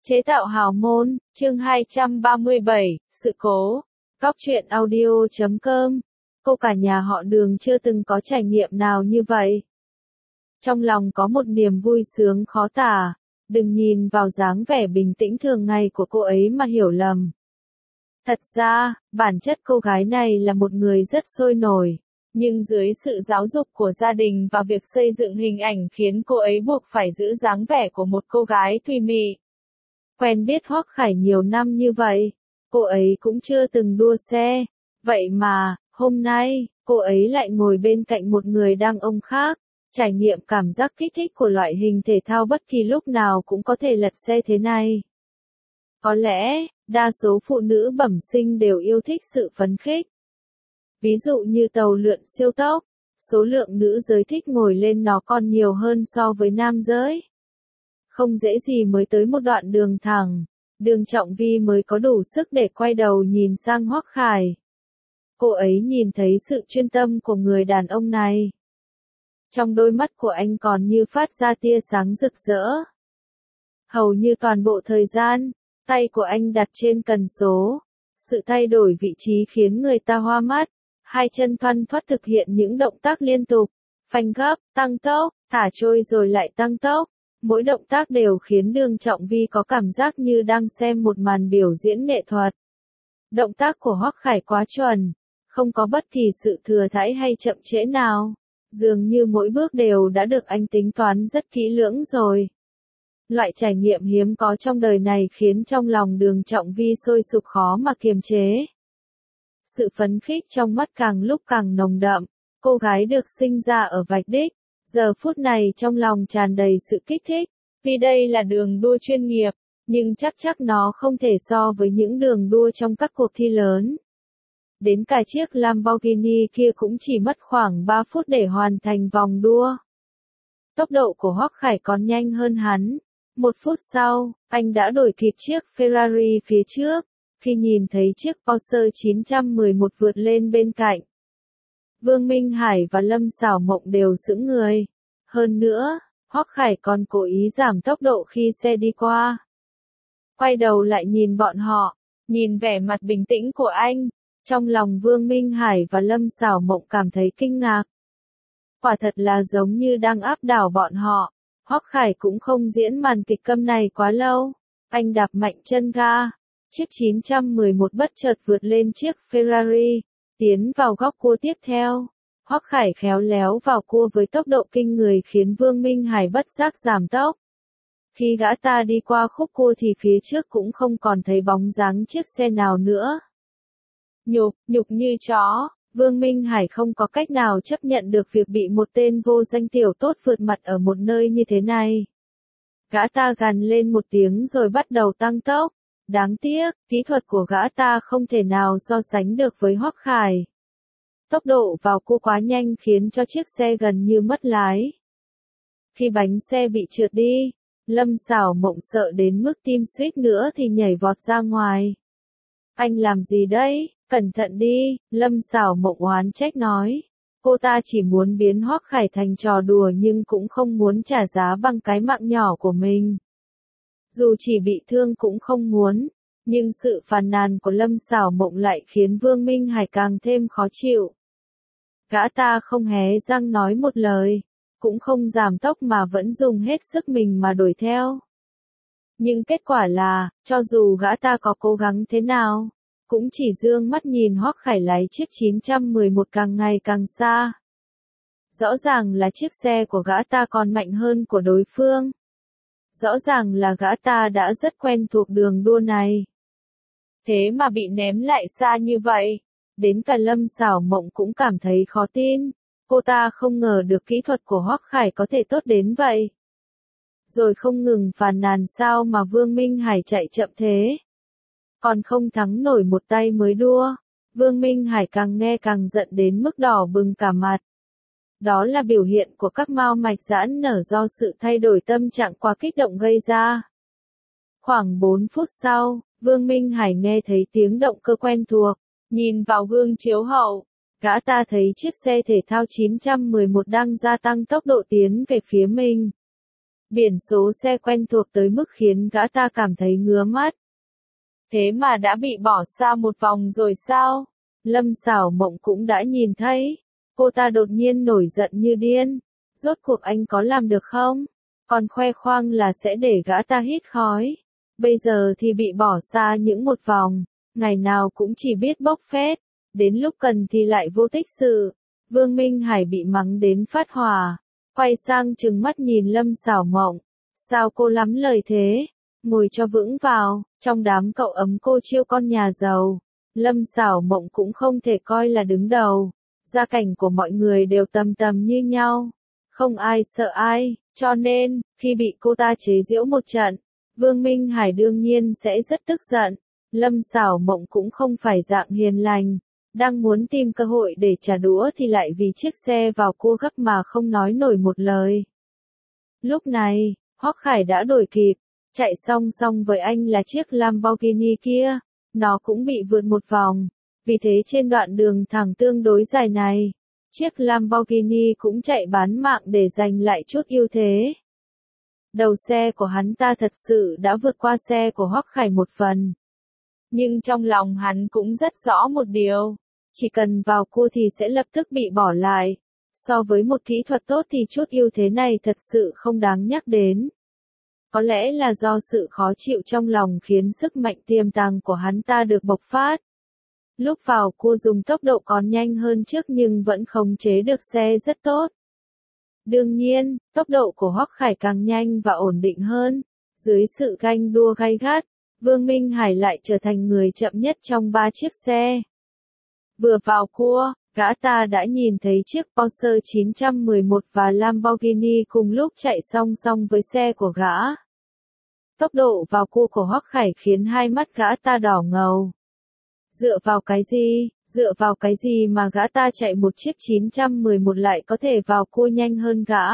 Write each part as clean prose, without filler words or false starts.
Chế tạo hào môn, chương 237, sự cố. Cóc truyện audio.com. Cô cả nhà họ Đường chưa từng có trải nghiệm nào như vậy. Trong lòng có một niềm vui sướng khó tả, đừng nhìn vào dáng vẻ bình tĩnh thường ngày của cô ấy mà hiểu lầm. Thật ra, bản chất cô gái này là một người rất sôi nổi, nhưng dưới sự giáo dục của gia đình và việc xây dựng hình ảnh khiến cô ấy buộc phải giữ dáng vẻ của một cô gái thùy mị. Quen biết Hoắc Khải nhiều năm như vậy, cô ấy cũng chưa từng đua xe, vậy mà, hôm nay, cô ấy lại ngồi bên cạnh một người đàn ông khác, trải nghiệm cảm giác kích thích của loại hình thể thao bất kỳ lúc nào cũng có thể lật xe thế này. Có lẽ, đa số phụ nữ bẩm sinh đều yêu thích sự phấn khích. Ví dụ như tàu lượn siêu tốc, số lượng nữ giới thích ngồi lên nó còn nhiều hơn so với nam giới. Không dễ gì mới tới một đoạn đường thẳng, Đường Trọng Vi mới có đủ sức để quay đầu nhìn sang Hoắc Khải. Cô ấy nhìn thấy sự chuyên tâm của người đàn ông này. Trong đôi mắt của anh còn như phát ra tia sáng rực rỡ. Hầu như toàn bộ thời gian, tay của anh đặt trên cần số. Sự thay đổi vị trí khiến người ta hoa mắt. Hai chân thoăn thoắt thực hiện những động tác liên tục, phanh gấp, tăng tốc, thả trôi rồi lại tăng tốc. Mỗi động tác đều khiến Đường Trọng Vi có cảm giác như đang xem một màn biểu diễn nghệ thuật. Động tác của Hoắc Khải quá chuẩn, không có bất kỳ sự thừa thãi hay chậm trễ nào. Dường như mỗi bước đều đã được anh tính toán rất kỹ lưỡng rồi. Loại trải nghiệm hiếm có trong đời này khiến trong lòng Đường Trọng Vi sôi sục khó mà kiềm chế. Sự phấn khích trong mắt càng lúc càng nồng đậm, cô gái được sinh ra ở Vạch Đích. Giờ phút này trong lòng tràn đầy sự kích thích, vì đây là đường đua chuyên nghiệp, nhưng chắc nó không thể so với những đường đua trong các cuộc thi lớn. Đến cả chiếc Lamborghini kia cũng chỉ mất khoảng 3 phút để hoàn thành vòng đua. Tốc độ của Hoắc Khải còn nhanh hơn hắn. 1 phút sau, anh đã đuổi kịp chiếc Ferrari phía trước, khi nhìn thấy chiếc Porsche 911 vượt lên bên cạnh. Vương Minh Hải và Lâm Sảo Mộng đều sững người. Hơn nữa, Hoắc Khải còn cố ý giảm tốc độ khi xe đi qua. Quay đầu lại nhìn bọn họ, nhìn vẻ mặt bình tĩnh của anh, trong lòng Vương Minh Hải và Lâm Sảo Mộng cảm thấy kinh ngạc. Quả thật là giống như đang áp đảo bọn họ. Hoắc Khải cũng không diễn màn kịch câm này quá lâu. Anh đạp mạnh chân ga. Chiếc 911 bất chợt vượt lên chiếc Ferrari, tiến vào góc cua tiếp theo. Hoắc Khải khéo léo vào cua với tốc độ kinh người khiến Vương Minh Hải bất giác giảm tốc. Khi gã ta đi qua khúc cua thì phía trước cũng không còn thấy bóng dáng chiếc xe nào nữa. Nhục như chó, Vương Minh Hải không có cách nào chấp nhận được việc bị một tên vô danh tiểu tốt vượt mặt ở một nơi như thế này. Gã ta gằn lên một tiếng rồi bắt đầu tăng tốc. Đáng tiếc, kỹ thuật của gã ta không thể nào so sánh được với Hoắc Khải. Tốc độ vào cua quá nhanh khiến cho chiếc xe gần như mất lái. Khi bánh xe bị trượt đi, Lâm Sảo Mộng sợ đến mức tim suýt nữa thì nhảy vọt ra ngoài. Anh làm gì đấy, cẩn thận đi, Lâm Sảo Mộng oán trách nói. Cô ta chỉ muốn biến Hoắc Khải thành trò đùa nhưng cũng không muốn trả giá bằng cái mạng nhỏ của mình. Dù chỉ bị thương cũng không muốn, nhưng sự phàn nàn của Lâm Sảo Mộng lại khiến Vương Minh Hải càng thêm khó chịu. Gã ta không hé răng nói một lời, cũng không giảm tốc mà vẫn dùng hết sức mình mà đuổi theo. Nhưng kết quả là, cho dù gã ta có cố gắng thế nào, cũng chỉ dương mắt nhìn Hoắc Khải lái chiếc 911 càng ngày càng xa. Rõ ràng là chiếc xe của gã ta còn mạnh hơn của đối phương. Rõ ràng là gã ta đã rất quen thuộc đường đua này. Thế mà bị ném lại xa như vậy. Đến cả Lâm Sảo Mộng cũng cảm thấy khó tin. Cô ta không ngờ được kỹ thuật của Hoắc Khải có thể tốt đến vậy. Rồi không ngừng phàn nàn sao mà Vương Minh Hải chạy chậm thế. Còn không thắng nổi một tay mới đua. Vương Minh Hải càng nghe càng giận đến mức đỏ bừng cả mặt. Đó là biểu hiện của các mao mạch giãn nở do sự thay đổi tâm trạng quá kích động gây ra. Khoảng 4 phút sau, Vương Minh Hải nghe thấy tiếng động cơ quen thuộc, nhìn vào gương chiếu hậu, gã ta thấy chiếc xe thể thao 911 đang gia tăng tốc độ tiến về phía mình. Biển số xe quen thuộc tới mức khiến gã ta cảm thấy ngứa mắt. Thế mà đã bị bỏ xa một vòng rồi sao? Lâm Sảo Mộng cũng đã nhìn thấy. Cô ta đột nhiên nổi giận như điên. Rốt cuộc anh có làm được không? Còn khoe khoang là sẽ để gã ta hít khói. Bây giờ thì bị bỏ xa những một vòng. Ngày nào cũng chỉ biết bốc phét. Đến lúc cần thì lại vô tích sự. Vương Minh Hải bị mắng đến phát hỏa. Quay sang trừng mắt nhìn Lâm Sảo Mộng. Sao cô lắm lời thế? Ngồi cho vững vào, trong đám cậu ấm cô chiêu con nhà giàu. Lâm Sảo Mộng cũng không thể coi là đứng đầu. Gia cảnh của mọi người đều tầm tầm như nhau. Không ai sợ ai, cho nên, khi bị cô ta chế giễu một trận, Vương Minh Hải đương nhiên sẽ rất tức giận. Lâm Sảo Mộng cũng không phải dạng hiền lành. Đang muốn tìm cơ hội để trả đũa thì lại vì chiếc xe vào cua gấp mà không nói nổi một lời. Lúc này, Hoắc Khải đã đuổi kịp, chạy song song với anh là chiếc Lamborghini kia. Nó cũng bị vượt một vòng, vì thế trên đoạn đường thẳng tương đối dài này, chiếc Lamborghini cũng chạy bán mạng để giành lại chút ưu thế. Đầu xe của hắn ta thật sự đã vượt qua xe của Hoắc Khải một phần. Nhưng trong lòng hắn cũng rất rõ một điều, chỉ cần vào cua thì sẽ lập tức bị bỏ lại. So với một kỹ thuật tốt thì chút ưu thế này thật sự không đáng nhắc đến. Có lẽ là do sự khó chịu trong lòng khiến sức mạnh tiềm tàng của hắn ta được bộc phát. Lúc vào cua dùng tốc độ còn nhanh hơn trước nhưng vẫn khống chế được xe rất tốt. Đương nhiên, tốc độ của Hoắc Khải càng nhanh và ổn định hơn. Dưới sự ganh đua gay gắt, Vương Minh Hải lại trở thành người chậm nhất trong 3 chiếc xe. Vừa vào cua, gã ta đã nhìn thấy chiếc Porsche 911 và Lamborghini cùng lúc chạy song song với xe của gã. Tốc độ vào cua của Hoắc Khải khiến hai mắt gã ta đỏ ngầu. Dựa vào cái gì mà gã ta chạy một chiếc 911 lại có thể vào cua nhanh hơn gã?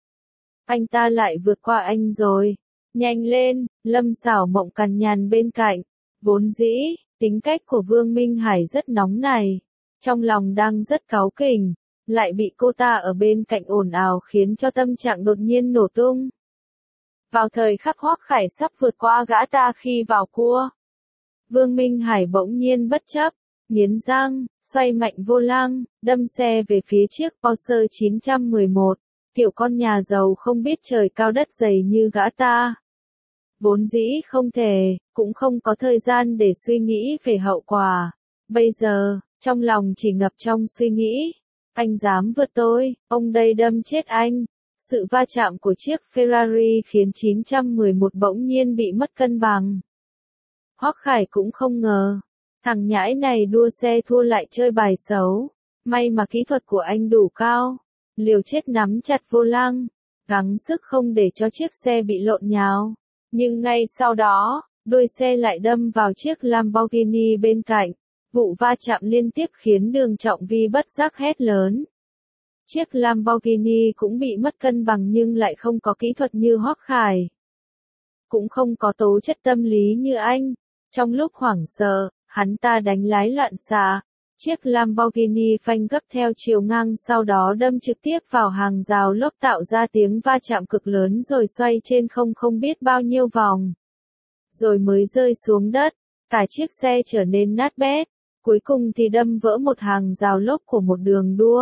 Anh ta lại vượt qua anh rồi. Nhanh lên, Lâm Sảo Mộng cằn nhằn bên cạnh. Vốn dĩ, tính cách của Vương Minh Hải rất nóng này. Trong lòng đang rất cáu kỉnh, lại bị cô ta ở bên cạnh ồn ào khiến cho tâm trạng đột nhiên nổ tung. Vào thời khắc Hoắc Khải sắp vượt qua gã ta khi vào cua, Vương Minh Hải bỗng nhiên bất chấp, nghiến răng, xoay mạnh vô lăng, đâm xe về phía chiếc Porsche 911, kiểu con nhà giàu không biết trời cao đất dày như gã ta. Vốn dĩ không thể, cũng không có thời gian để suy nghĩ về hậu quả. Bây giờ, trong lòng chỉ ngập trong suy nghĩ, anh dám vượt tôi, ông đây đâm chết anh. Sự va chạm của chiếc Ferrari khiến 911 bỗng nhiên bị mất cân bằng. Hoắc Khải cũng không ngờ, thằng nhãi này đua xe thua lại chơi bài xấu. May mà kỹ thuật của anh đủ cao, liều chết nắm chặt vô lăng, gắng sức không để cho chiếc xe bị lộn nhào. Nhưng ngay sau đó, đuôi xe lại đâm vào chiếc Lamborghini bên cạnh. Vụ va chạm liên tiếp khiến Đường Trọng Vi bất giác hét lớn. Chiếc Lamborghini cũng bị mất cân bằng nhưng lại không có kỹ thuật như Hoắc Khải. Cũng không có tố chất tâm lý như anh. Trong lúc hoảng sợ, hắn ta đánh lái loạn xạ. Chiếc Lamborghini phanh gấp theo chiều ngang sau đó đâm trực tiếp vào hàng rào lốp tạo ra tiếng va chạm cực lớn rồi xoay trên không biết bao nhiêu vòng. Rồi mới rơi xuống đất, cả chiếc xe trở nên nát bét, cuối cùng thì đâm vỡ một hàng rào lốp của một đường đua.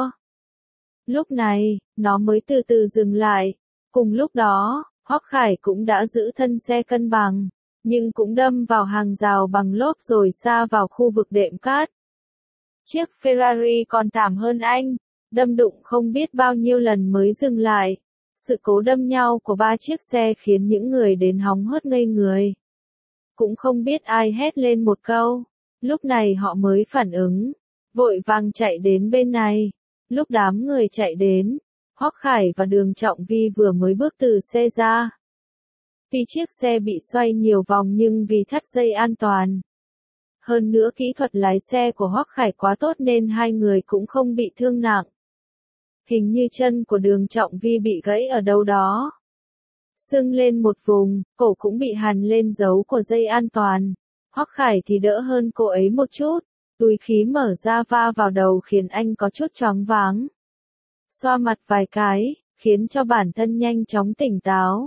Lúc này, nó mới từ từ dừng lại. Cùng lúc đó, Hoắc Khải cũng đã giữ thân xe cân bằng, nhưng cũng đâm vào hàng rào bằng lốp rồi sa vào khu vực đệm cát. Chiếc Ferrari còn thảm hơn anh, đâm đụng không biết bao nhiêu lần mới dừng lại. Sự cố đâm nhau của 3 chiếc xe khiến những người đến hóng hớt ngây người. Cũng không biết ai hét lên một câu, lúc này họ mới phản ứng, vội vàng chạy đến bên này. Lúc đám người chạy đến, Hoắc Khải và Đường Trọng Vi vừa mới bước từ xe ra. Tuy chiếc xe bị xoay nhiều vòng nhưng vì thắt dây an toàn. Hơn nữa kỹ thuật lái xe của Hoắc Khải quá tốt nên hai người cũng không bị thương nặng. Hình như chân của Đường Trọng Vi bị gãy ở đâu đó. Sưng lên một vùng, cổ cũng bị hằn lên dấu của dây an toàn. Hoắc Khải thì đỡ hơn cô ấy một chút. Túi khí mở ra va vào đầu khiến anh có chút choáng váng. Xoa mặt vài cái, khiến cho bản thân nhanh chóng tỉnh táo.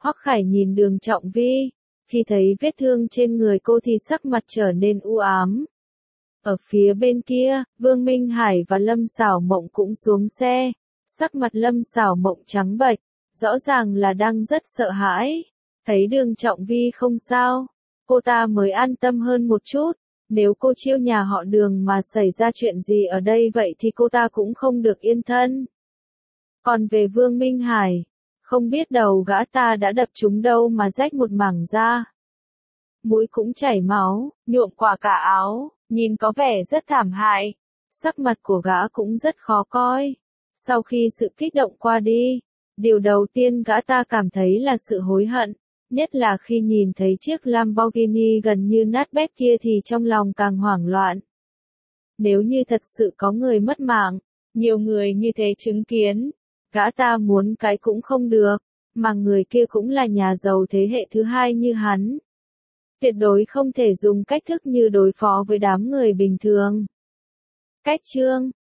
Hoắc Khải nhìn Đường Trọng Vi, khi thấy vết thương trên người cô thì sắc mặt trở nên u ám. Ở phía bên kia, Vương Minh Hải và Lâm Sảo Mộng cũng xuống xe, sắc mặt Lâm Sảo Mộng trắng bệch, rõ ràng là đang rất sợ hãi. Thấy Đường Trọng Vi không sao, cô ta mới an tâm hơn một chút. Nếu cô Chiêu nhà họ Đường mà xảy ra chuyện gì ở đây vậy thì cô ta cũng không được yên thân. Còn về Vương Minh Hải, không biết đầu gã ta đã đập trúng đâu mà rách một mảng da. Mũi cũng chảy máu, nhuộm quả cả áo, nhìn có vẻ rất thảm hại. Sắc mặt của gã cũng rất khó coi. Sau khi sự kích động qua đi, điều đầu tiên gã ta cảm thấy là sự hối hận. Nhất là khi nhìn thấy chiếc Lamborghini gần như nát bét kia thì trong lòng càng hoảng loạn. Nếu như thật sự có người mất mạng, nhiều người như thế chứng kiến, gã ta muốn cái cũng không được, mà người kia cũng là nhà giàu thế hệ thứ hai như hắn. Tuyệt đối không thể dùng cách thức như đối phó với đám người bình thường. Cách chương